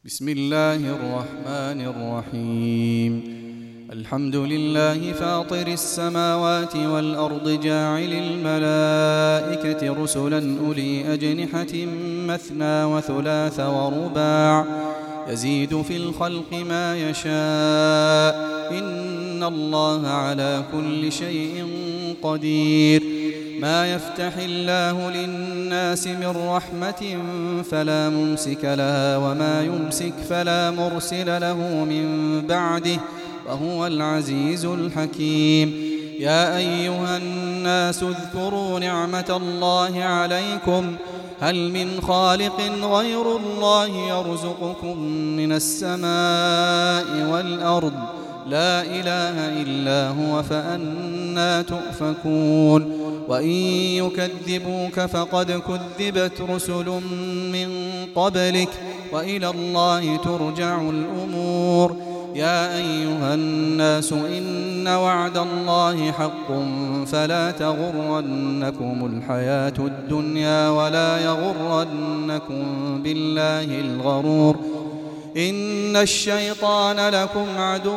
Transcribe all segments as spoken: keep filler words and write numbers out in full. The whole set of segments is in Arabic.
بسم الله الرحمن الرحيم. الحمد لله فاطر السماوات والأرض جاعل الملائكة رسلا أولي أجنحة مثنى وثلاث ورباع يزيد في الخلق ما يشاء إن الله على كل شيء قدير. ما يفتح الله للناس من رحمة فلا ممسك لها وما يمسك فلا مرسل له من بعده وهو العزيز الحكيم. يا أيها الناس اذكروا نعمة الله عليكم هل من خالق غير الله يرزقكم من السماء والأرض لا إله إلا هو فأنى تؤفكون. وإن يكذبوك فقد كذبت رسل من قبلك وإلى الله ترجع الأمور. يا أيها الناس إن وعد الله حق فلا تغرنكم الحياة الدنيا ولا يغرنكم بالله الغرور. إن الشيطان لكم عدو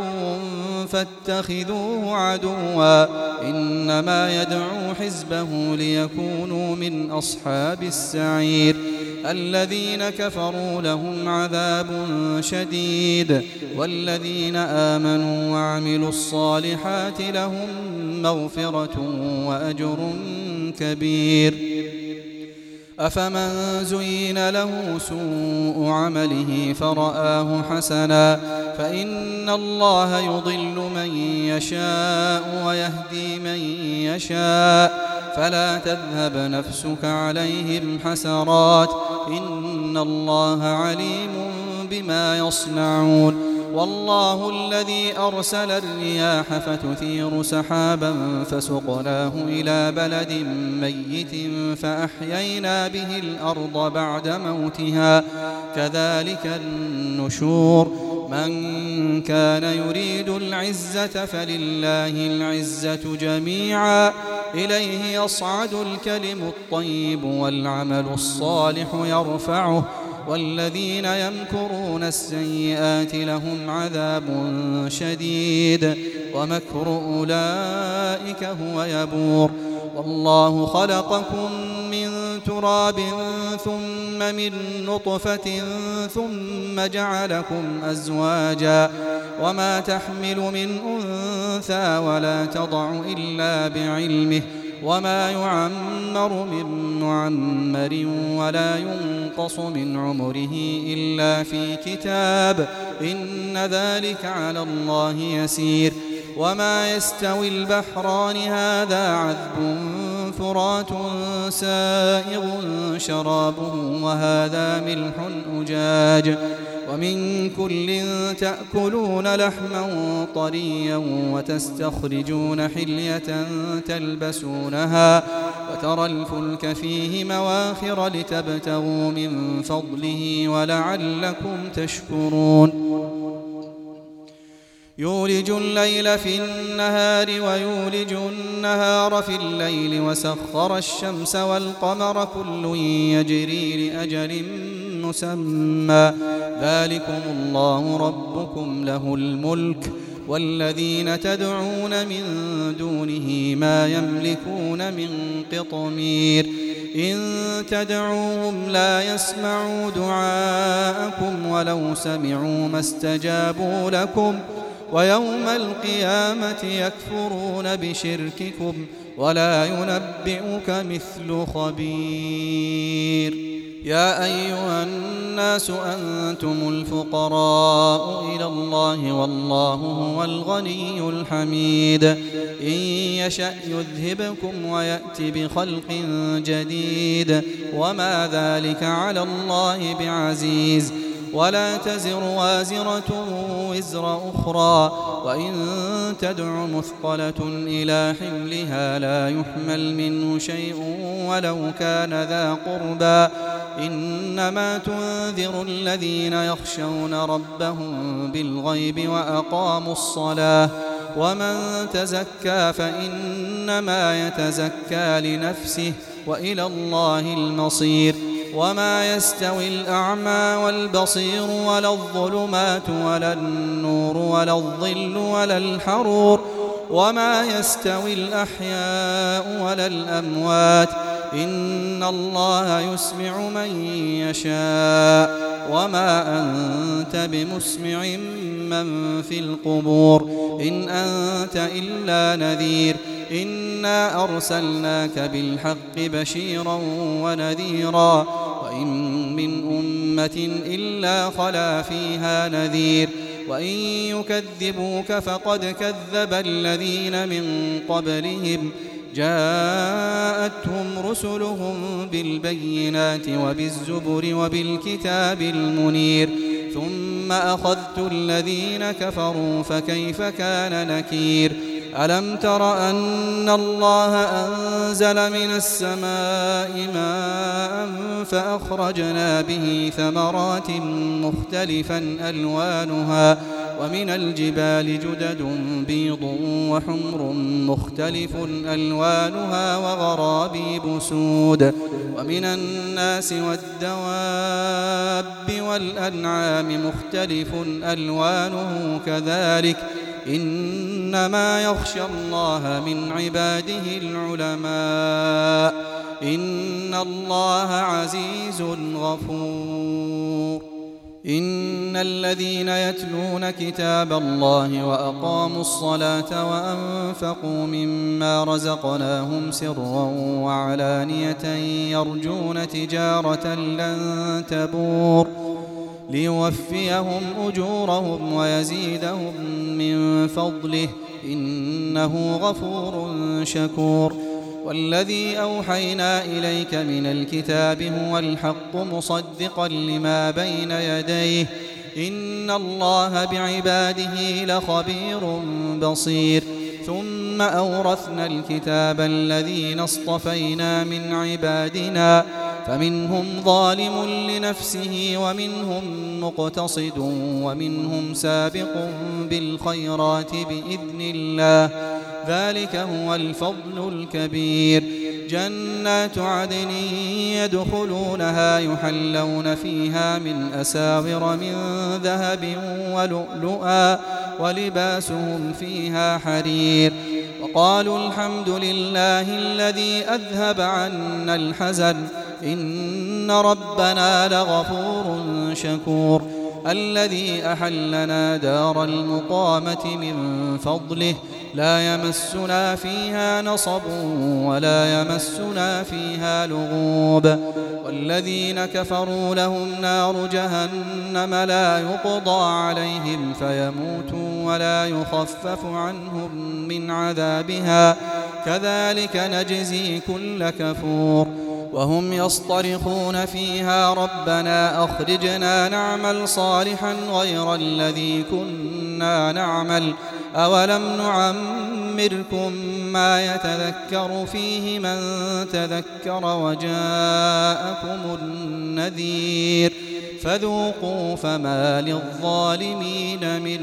فاتخذوه عدوا إنما يدعو حزبه ليكونوا من أصحاب السعير. الذين كفروا لهم عذاب شديد والذين آمنوا وعملوا الصالحات لهم مغفرة وأجر كبير. أفمن زين له سوء عمله فرآه حسنا فإن الله يضل من يشاء ويهدي من يشاء فلا تذهب نفسك عليهم حسرات إن الله عليم بما يصنعون. والله الذي أرسل الرياح فتثير سحابا فسقناه إلى بلد ميت فأحيينا به الأرض بعد موتها كذلك النشور. من كان يريد العزة فلله العزة جميعا إليه يصعد الكلم الطيب والعمل الصالح يرفعه والذين يمكرون السيئات لهم عذاب شديد ومكر أولئك هو يبور. والله خلقكم من تراب ثم من نطفة ثم جعلكم أزواجا وما تحمل من أنثى ولا تضع إلا بعلمه وما يعمر من معمر ولا ينقص من عمره إلا في كتاب إن ذلك على الله يسير. وما يستوي البحران هذا عذب فرات سائغ شرابه وهذا ملح أجاج ومن كل تأكلون لحما طريا وتستخرجون حلية تلبسونها وترى الفلك فيه مواخر لتبتغوا من فضله ولعلكم تشكرون. يولج الليل في النهار ويولج النهار في الليل وسخر الشمس والقمر كل يجري لأجل مسمى ذلكم الله ربكم له الملك والذين تدعون من دونه ما يملكون من قطمير. إن تدعوهم لا يسمعوا دعاءكم ولو سمعوا ما استجابوا لكم ويوم القيامة يكفرون بشرككم ولا ينبئك مثل خبير. يا أيها الناس أنتم الفقراء إلى الله والله هو الغني الحميد. إن يشأ يذهبكم ويأت بخلق جديد وما ذلك على الله بعزيز. ولا تزر وازرة وزر أخرى وإن تدع مثقلة إلى حملها لا يحمل منه شيء ولو كان ذا قربى إنما تنذر الذين يخشون ربهم بالغيب وأقاموا الصلاة ومن تزكى فإنما يتزكى لنفسه وإلى الله المصير. وما يستوي الأعمى والبصير ولا الظلمات ولا النور ولا الظل ولا الحرور وما يستوي الأحياء ولا الأموات إن الله يسمع من يشاء وما أنت بمسمع من في القبور إن أنت إلا نذير إنا أرسلناك بالحق بشيرا ونذيرا وإن من أمة إلا خلا فيها نذير وإن يكذبوك فقد كذب الذين من قبلهم جاءتهم رسلهم بالبينات وبالزبر وبالكتاب المنير ثم أخذت الذين كفروا فكيف كان نكير ألم تر أن الله أنزل من السماء ماء فأخرجنا به ثمرات مختلفا ألوانها ومن الجبال جدد بيض وحمر مختلف ألوانها وغرابيب سود ومن الناس والدواب والأنعام مختلف ألوانه كذلك إنما يخشى الله من عباده العلماء إن الله عزيز غفور إن الذين يتلون كتاب الله وأقاموا الصلاة وأنفقوا مما رزقناهم سرا وعلانية يرجون تجارة لن تبور ليوفيهم أجورهم ويزيدهم من فضله إنه غفور شكور والذي أوحينا إليك من الكتاب هو الحق مصدقا لما بين يديه إن الله بعباده لخبير بصير ثم أورثنا الكتاب الذين اصطفينا من عبادنا فمنهم ظالم لنفسه ومنهم مقتصد ومنهم سابق بالخيرات بإذن الله ذلك هو الفضل الكبير جنات عدن يدخلونها يحلون فيها من أساور من ذهب ولؤلؤا ولباسهم فيها حرير وقالوا الحمد لله الذي أذهب عنا الحزن إن ربنا لغفور شكور الذي أحلنا دار المقامة من فضله لا يمسنا فيها نصب ولا يمسنا فيها لغوب والذين كفروا لهم نار جهنم لا يقضى عليهم فيموتوا ولا يخفف عنهم من عذابها كذلك نجزي كل كفور وهم يصطرخون فيها ربنا أخرجنا نعمل صالحا غير الذي كنا نعمل أولم نعمركم ما يتذكر فيه من تذكر وجاءكم النذير فذوقوا فما للظالمين من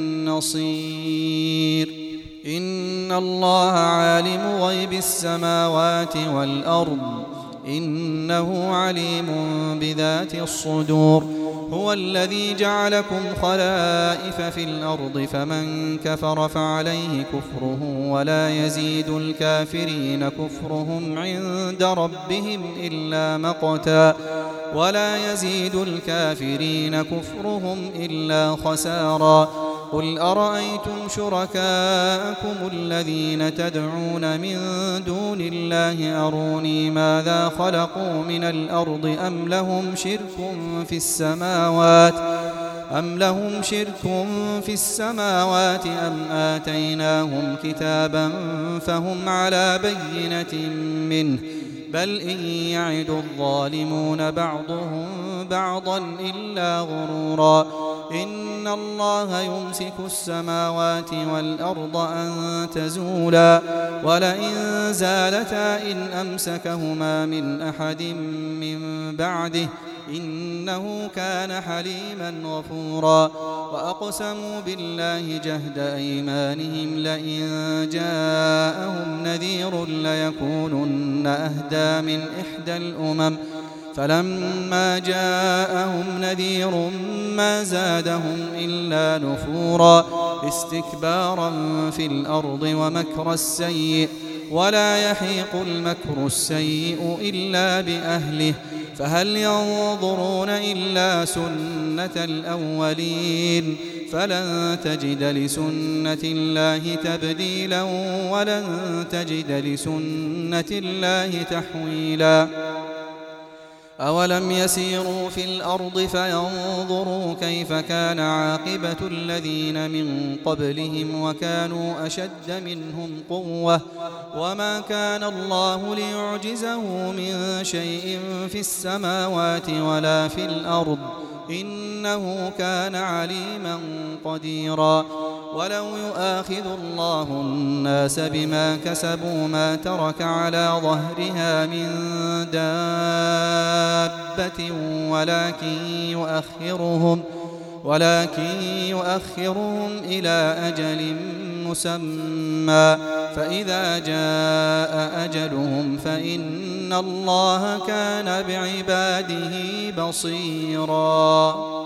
نصير إن الله عالم غيب السماوات والأرض إنه عليم بذات الصدور هو الذي جعلكم خلائف في الأرض فمن كفر فعليه كفره ولا يزيد الكافرين كفرهم عند ربهم إلا مقتا ولا يزيد الكافرين كفرهم إلا خسارا قل أرأيتم شركاءكم الذين تدعون من دون الله أروني ماذا خلقوا من الأرض أم لهم شرك في السماوات أم لهم شرك في السماوات أم آتيناهم كتابا فهم على بينة منه بل إن يعد الظالمون بعضهم بعضا إلا غرورا إن الله يمسك السماوات والأرض أن تزولا ولئن زالتا إن أمسكهما من أحد من بعده إنه كان حليما غفورا وأقسموا بالله جهد أيمانهم لئن جاءهم نذير ليكونن أهدى من إحدى الأمم فلما جاءهم نذير ما زادهم إلا نفورا استكبارا في الأرض ومكر السيء ولا يحيق المكر السيء إلا بأهله فهل ينظرون إلا سنة الأولين فلن تجد لسنة الله تبديلا ولن تجد لسنة الله تحويلا أولم يسيروا في الأرض فينظروا كيف كان عاقبة الذين من قبلهم وكانوا أشد منهم قوة وما كان الله ليعجزه من شيء في السماوات ولا في الأرض إنه كان عليما قديرا ولو يؤاخذ الله الناس بما كسبوا ما ترك على ظهرها من دابة ولكن يؤخرهم ولكن يؤخرهم إلى أجل مسمى فإذا جاء أجلهم فإن الله كان بعباده بصيرا.